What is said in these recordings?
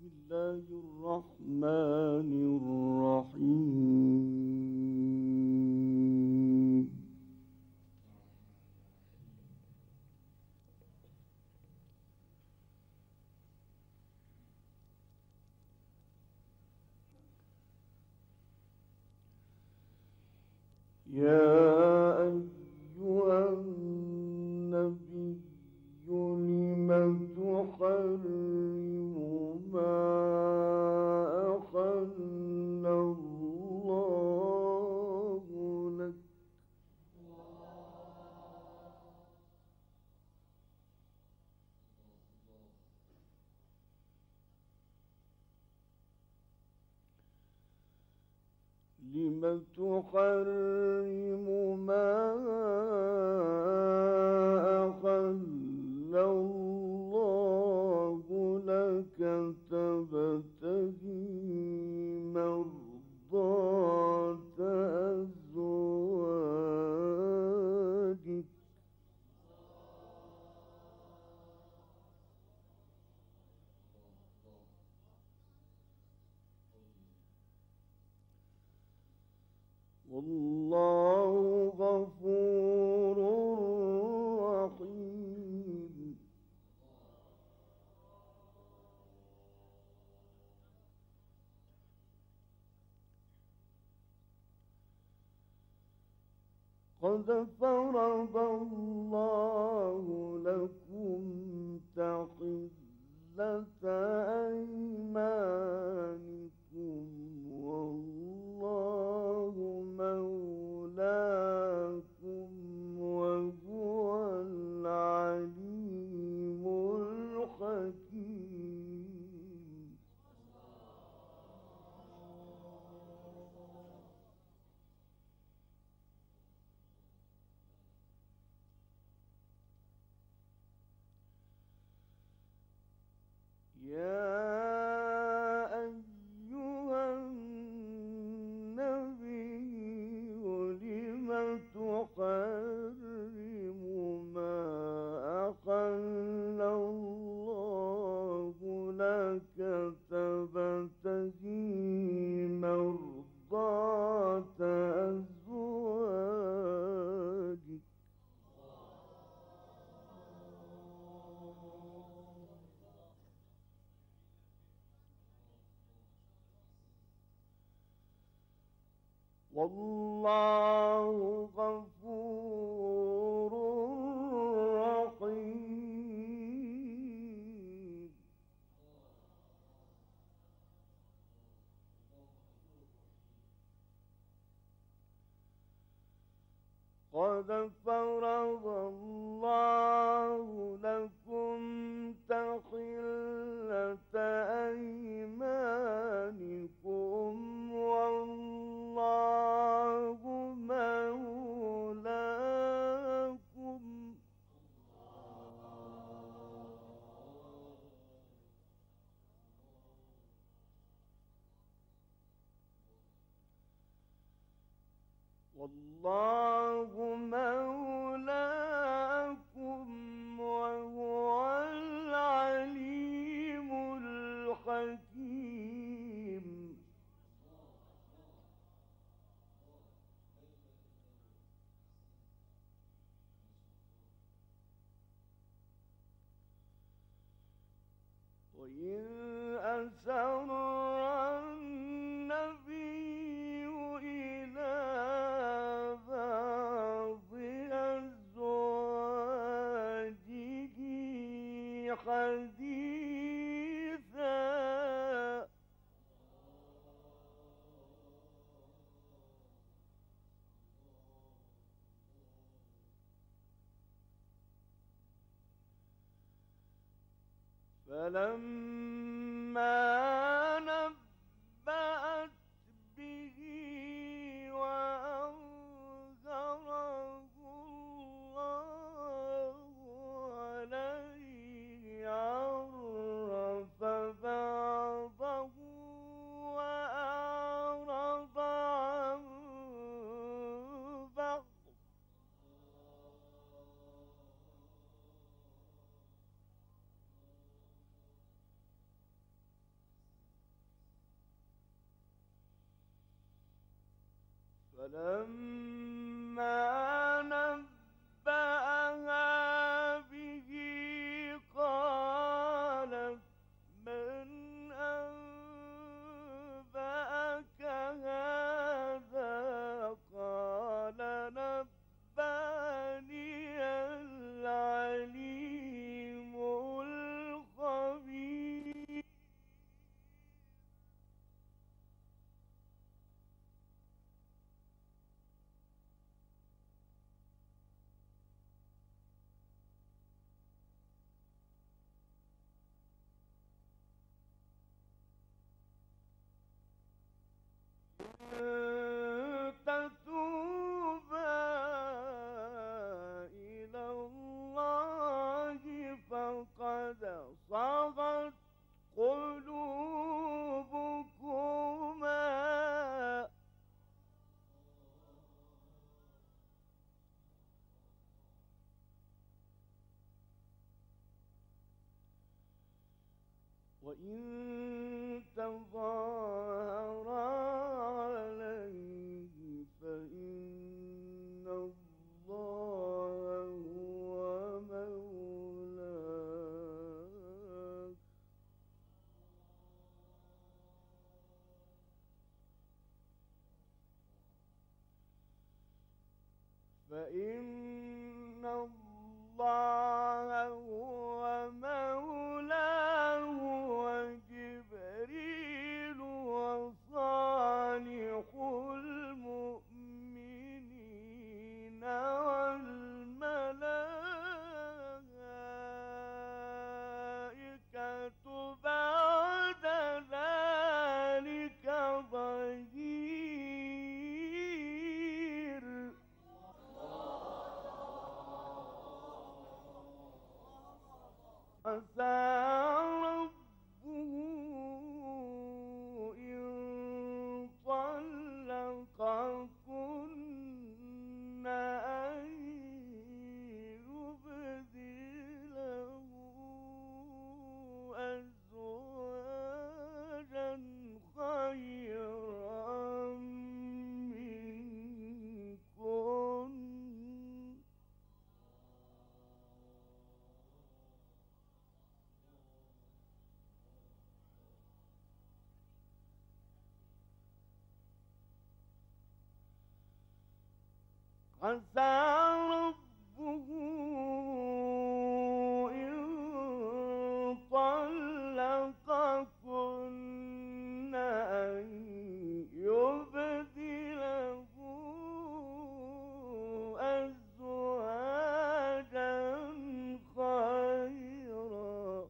الله الرحمن الرحيم. يا أيها النبي لم تحرم ما أحل الله لك لم تحرم ما أحل الله لك تبتغي مرضات أزواجك والله غفور رحيم. قد فرض الله لكم تحلة أيمانكم والله مولاكم وهو العليم الحكيم. يا أيها النبي لم تحرم ما أحل الله لك تبتغي مرضات أزواجك والله غفور رحيم. قد فرض الله لكم تحلة أيمانكم والله مولاكم وهو العليم الحكيم. وإن أسر النبي إلى بعض أزواجه حديثا فلما نبأت به وأظهره الله عليه عرف بعضه وأعرض عن بعض فلما نبأها به قالت من أنبأك هذا قال نبأني العليم الخبير تتوبا إلى الله فقد صغت قلوبكما وإن تظاهرا عليه فإن الله هو مولاه فإن الله هو مولاه وجبريل وصالح المؤمنين والملائكة بعد ذلك ظهير عسى ربه إن طلقكن أن يبدله أزواجا خيرا منكن عسى ربه إن طلقكن أن يبدله أزواجا خيرا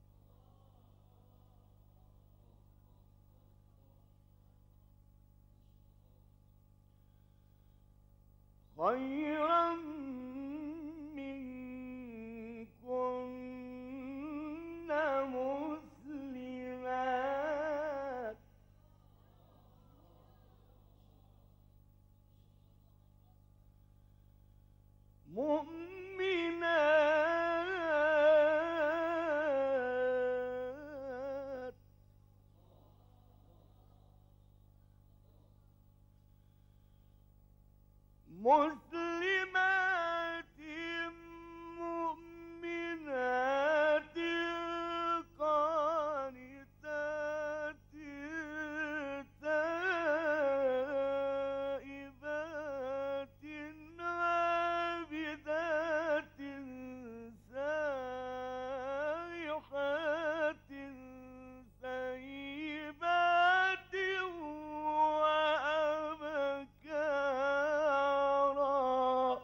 خيرا منكن مسلمات مؤمنات مسلمات مؤمنات قانتات تائبات عابدات سائحات ثيبات وأبكارا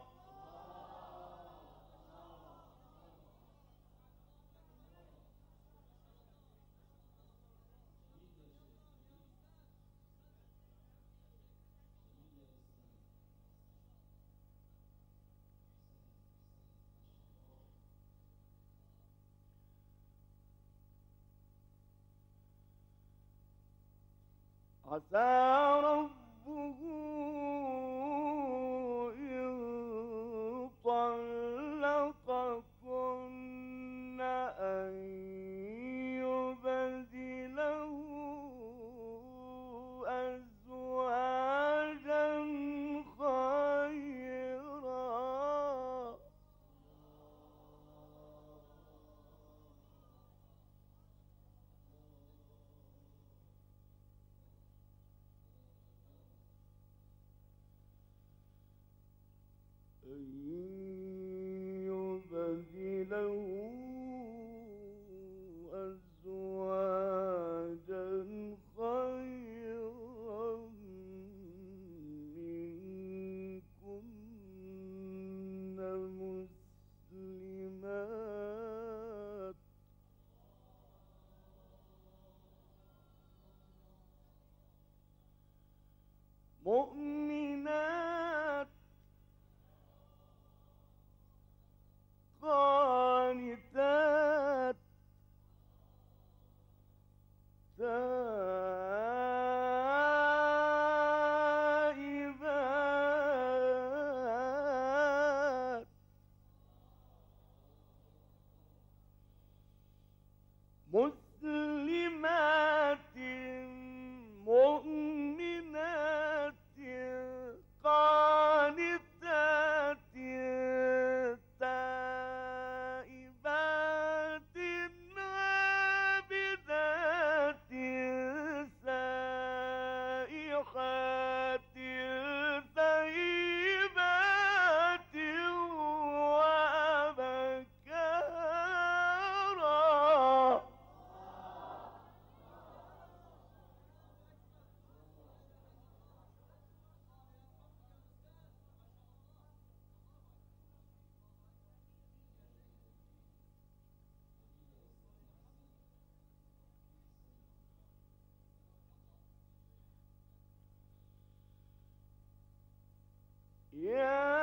عسى ربه إن طلقكن أن يبدله أزواجا مؤمنات قانتات تائبات مسلمات مؤمنات قانتات تائبات عابدات سائحات ثيبات وأبكارا. يا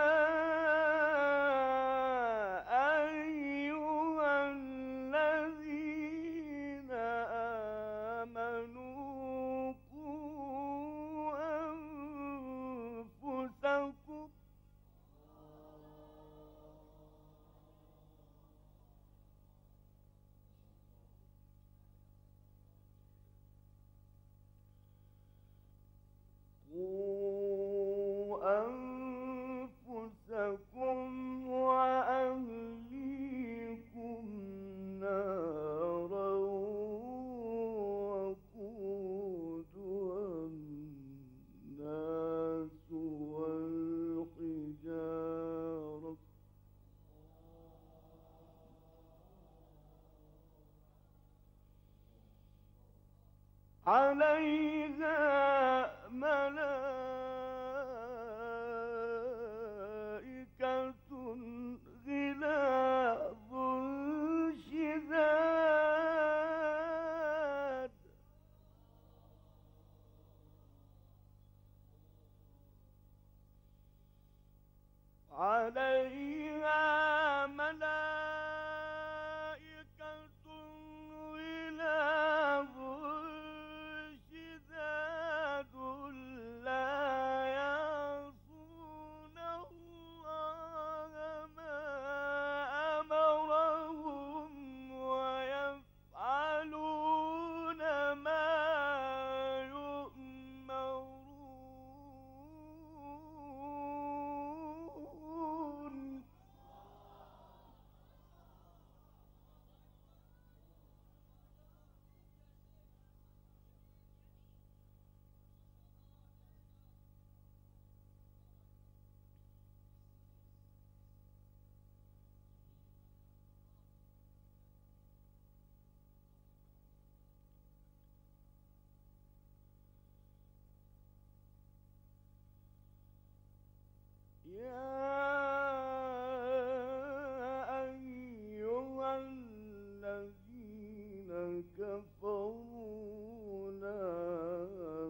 أيها الذين آمنوا قوا أنفسكم وأهليكم نارا وقودها الناس والحجارة عليها ملائكة غلاظ شداد عليها ملائكة غلاظ شداد لا يعصون الله ما أمرهم ويفعلون ما يؤمرون. يا أيها الذين كفروا لا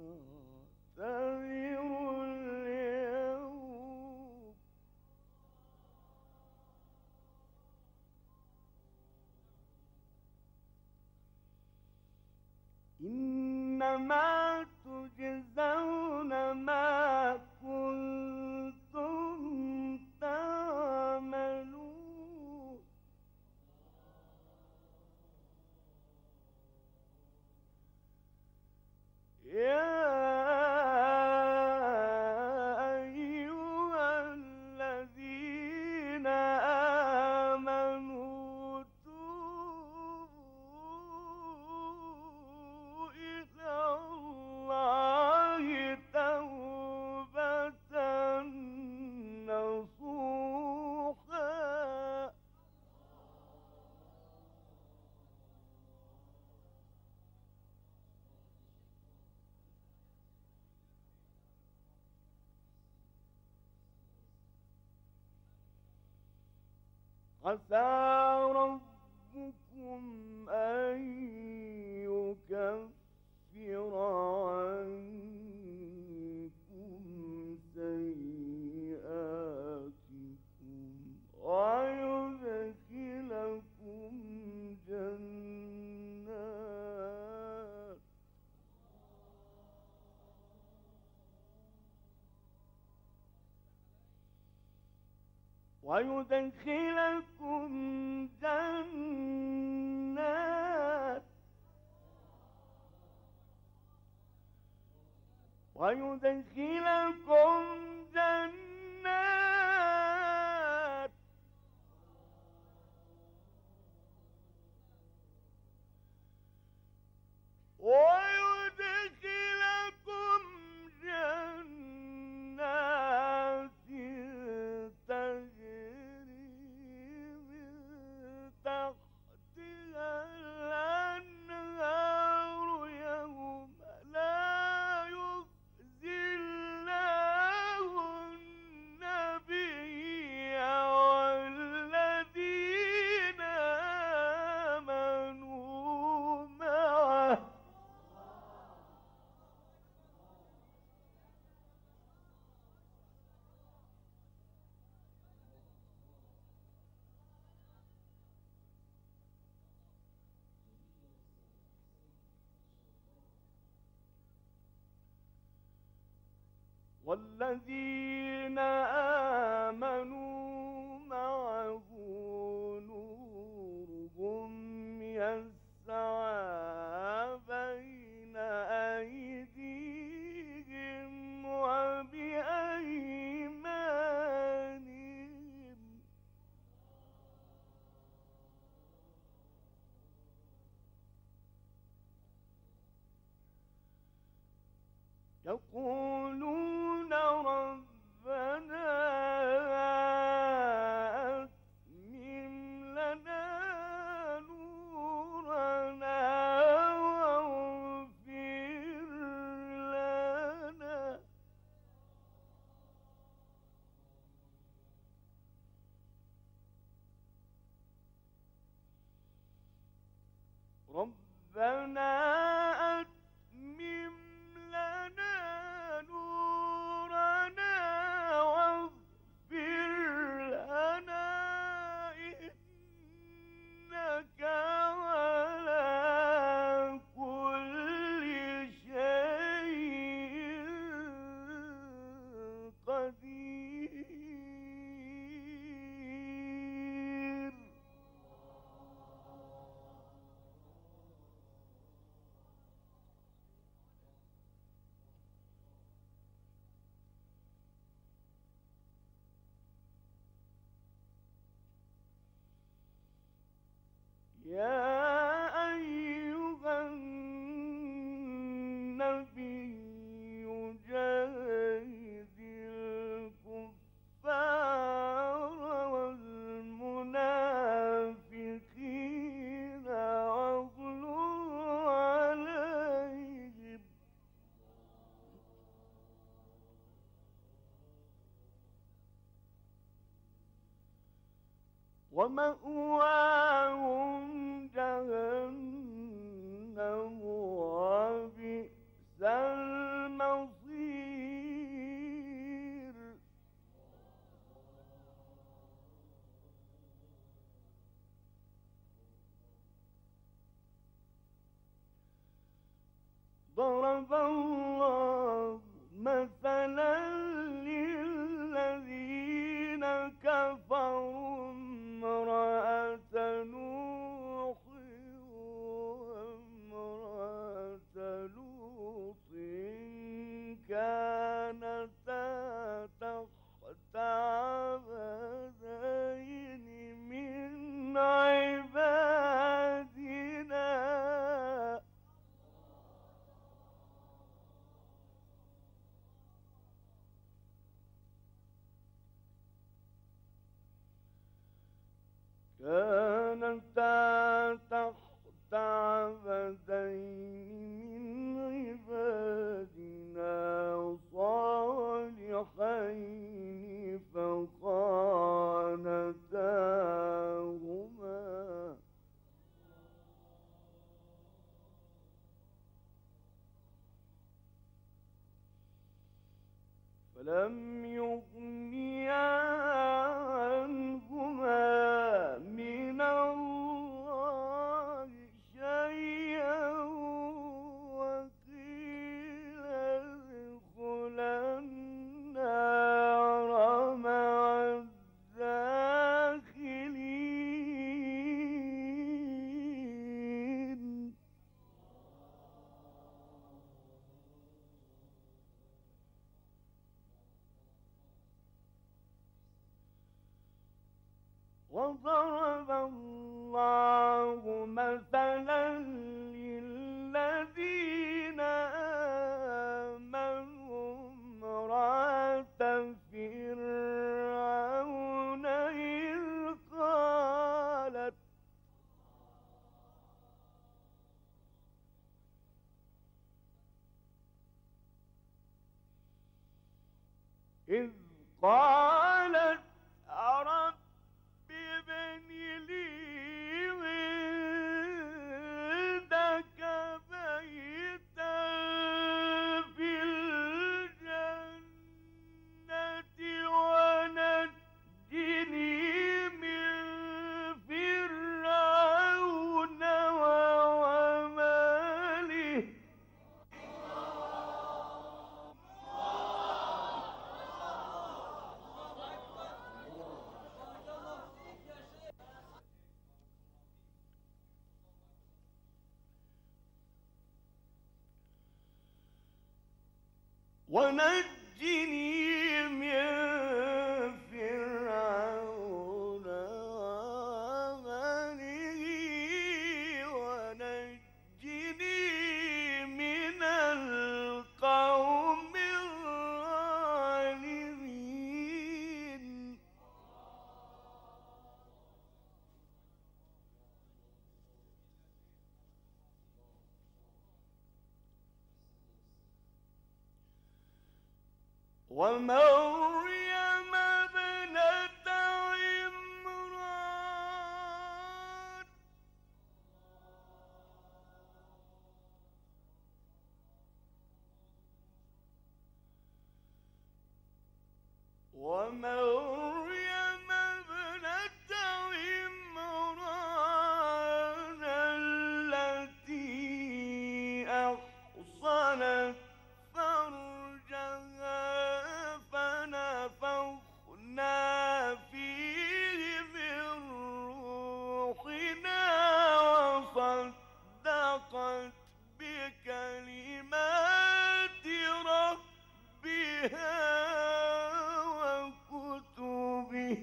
تعتذروا اليوم إنما تجزون ما كنتم تعملون. يا أيها الذين آمنوا توبوا إلى الله توبة نصوحا عسى ربكم أن يكفر عنكم ويدخلكم جنات جنات ويدخلكم جنات تجري من تحتها الأنهار يوم لا يخزي الله النبي والذين آمنوا معه والذين آمنوا معه نورهم يسعى بين أيديهم وبأيمانهم يقولون ربنا أتمم لنا نورنا واغفر لنا ربنا أتمم لنا نورنا واغفر لنا إنك على كل شيء قدير يا أيها النبي جاهد الكفار والمنافقين واغلظ عليهم ومأواهم جهنم وبئس المصير ضرب الله مثلا للذين كفروا امرأة نوح وامرأة لوط كانتا تحت عبدين من عبادنا تحت عبدين من عبادنا صالحين فخانتاهما فلم يغنيا عنهما من الله شيئا وقيل ادخلا النار مع الداخلين وضرب الله مثلا للذين آمنوا امرأة فرعون إذ قالت رب ابن لي عندك بيتا في الجنة ونجني من فرعون وعمله. ونجني من فرعون وعمله ونجني من القوم الظالمين. ومريم ابنة عمران ومريم ابنة عمران التي أحصنت فرجها فنفخنا فيه من روحنا وصدقت بكلمات ربها وكتبه.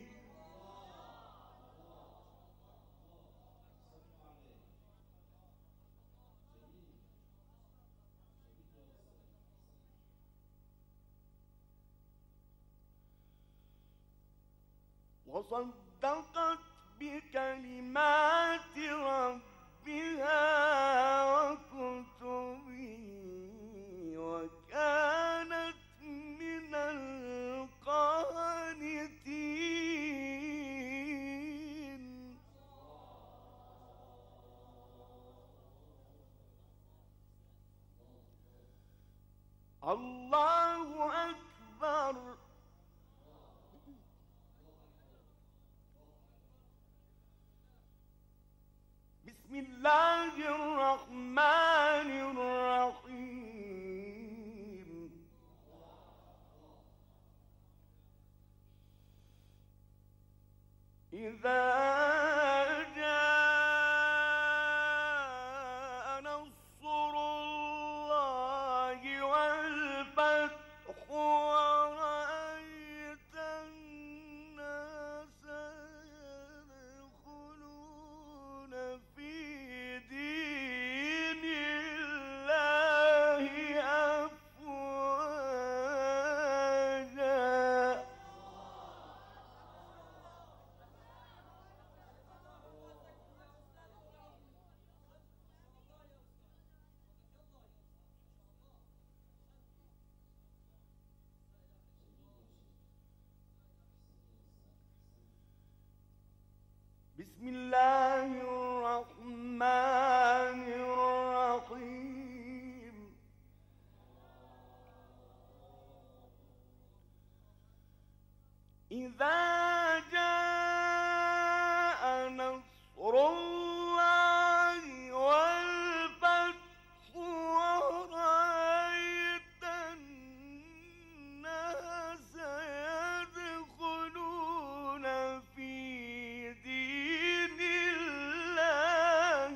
وصدقت بكلمات ربها وكتبه وكانت من القانتين. الله أكبر. بسم الله الرحمن الرحيم. إذا جاء نصر الله والفتح ورأيت الناس يدخلون في دين الله أفواجا. بسم الله الرحمن الرحيم. إذا جاء نصر الله والفتح ورأيت الناس يدخلون في دين الله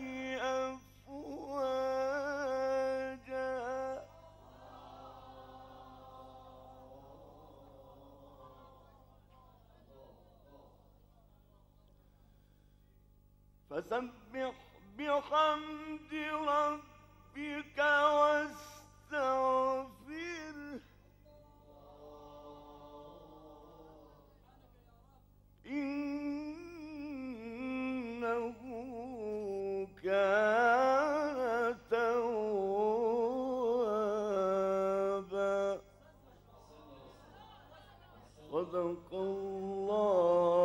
أفواجا. فسبح بحمد ربك واستغفره إنه كان توابا. صدق الله